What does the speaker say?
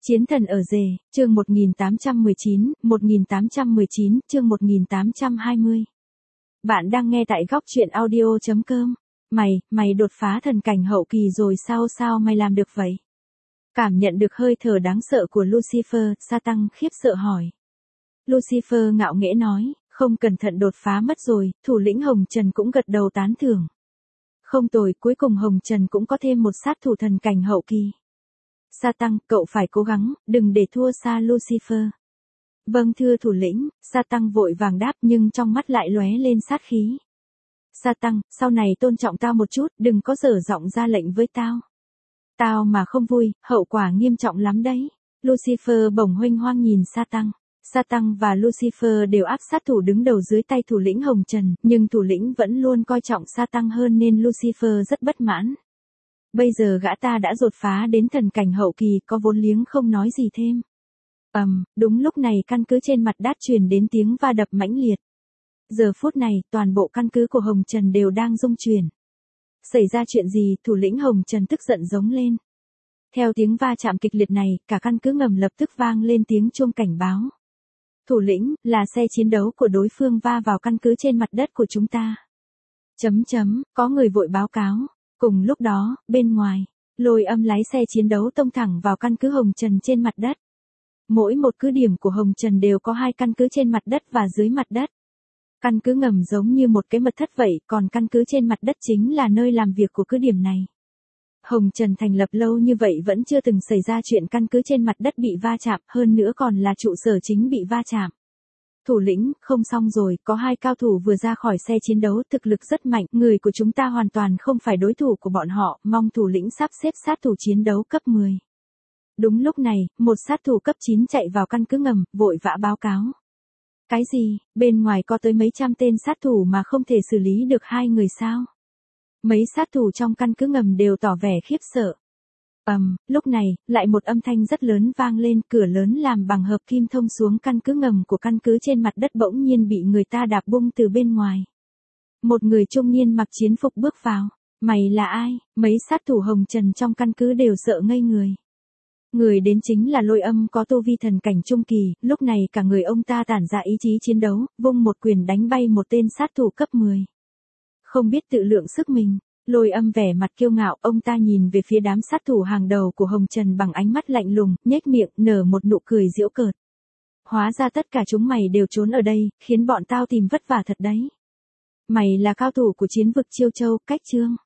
Chiến thần ở rể, chương 1819, chương 1820. Bạn đang nghe tại góc truyện audio.com. Mày đột phá thần cảnh hậu kỳ rồi sao mày làm được vậy? Cảm nhận được hơi thở đáng sợ của Lucifer, Satan khiếp sợ hỏi. Lucifer ngạo nghễ nói, không cẩn thận đột phá mất rồi, thủ lĩnh Hồng Trần cũng gật đầu tán thưởng. Không tồi, cuối cùng Hồng Trần cũng có thêm một sát thủ thần cảnh hậu kỳ. Satan, cậu phải cố gắng, đừng để thua xa Lucifer. Vâng thưa thủ lĩnh, Satan vội vàng đáp nhưng trong mắt lại lóe lên sát khí. Satan, sau này tôn trọng tao một chút, đừng có dở giọng ra lệnh với tao. Tao mà không vui, hậu quả nghiêm trọng lắm đấy. Lucifer bỗng huênh hoang nhìn Satan. Satan và Lucifer đều áp sát thủ đứng đầu dưới tay thủ lĩnh Hồng Trần, nhưng thủ lĩnh vẫn luôn coi trọng Satan hơn nên Lucifer rất bất mãn. Bây giờ gã ta đã đột phá đến thần cảnh hậu kỳ, có vốn liếng không nói gì thêm. Đúng lúc này căn cứ trên mặt đất truyền đến tiếng va đập mãnh liệt. Giờ phút này, toàn bộ căn cứ của Hồng Trần đều đang rung chuyển. Xảy ra chuyện gì, thủ lĩnh Hồng Trần tức giận giống lên. Theo tiếng va chạm kịch liệt này, cả căn cứ ngầm lập tức vang lên tiếng chuông cảnh báo. Thủ lĩnh, là xe chiến đấu của đối phương va vào căn cứ trên mặt đất của chúng ta. Có người vội báo cáo. Cùng lúc đó, bên ngoài, Lôi Âm lái xe chiến đấu tông thẳng vào căn cứ Hồng Trần trên mặt đất. Mỗi một cứ điểm của Hồng Trần đều có 2 căn cứ trên mặt đất và dưới mặt đất. Căn cứ ngầm giống như một cái mật thất vậy, còn căn cứ trên mặt đất chính là nơi làm việc của cứ điểm này. Hồng Trần thành lập lâu như vậy vẫn chưa từng xảy ra chuyện căn cứ trên mặt đất bị va chạm, hơn nữa còn là trụ sở chính bị va chạm. Thủ lĩnh, không xong rồi, có 2 cao thủ vừa ra khỏi xe chiến đấu, thực lực rất mạnh, người của chúng ta hoàn toàn không phải đối thủ của bọn họ, mong thủ lĩnh sắp xếp sát thủ chiến đấu cấp 10. Đúng lúc này, một sát thủ cấp 9 chạy vào căn cứ ngầm, vội vã báo cáo. Cái gì, bên ngoài có tới mấy trăm tên sát thủ mà không thể xử lý được 2 người sao? Mấy sát thủ trong căn cứ ngầm đều tỏ vẻ khiếp sợ. Lúc này, lại một âm thanh rất lớn vang lên, cửa lớn làm bằng hợp kim thông xuống căn cứ ngầm của căn cứ trên mặt đất bỗng nhiên bị người ta đạp bung từ bên ngoài. Một người trung niên mặc chiến phục bước vào. Mày là ai? Mấy sát thủ Hồng Trần trong căn cứ đều sợ ngây người. Người đến chính là Lôi Âm có tu vi thần cảnh trung kỳ, lúc này cả người ông ta tản ra ý chí chiến đấu, vung một quyền đánh bay một tên sát thủ cấp 10. Không biết tự lượng sức mình. Lôi Âm vẻ mặt kiêu ngạo, ông ta nhìn về phía đám sát thủ hàng đầu của Hồng Trần bằng ánh mắt lạnh lùng, nhếch miệng, nở một nụ cười giễu cợt. Hóa ra tất cả chúng mày đều trốn ở đây, khiến bọn tao tìm vất vả thật đấy. Mày là cao thủ của chiến vực Chiêu Châu, Cách Trương.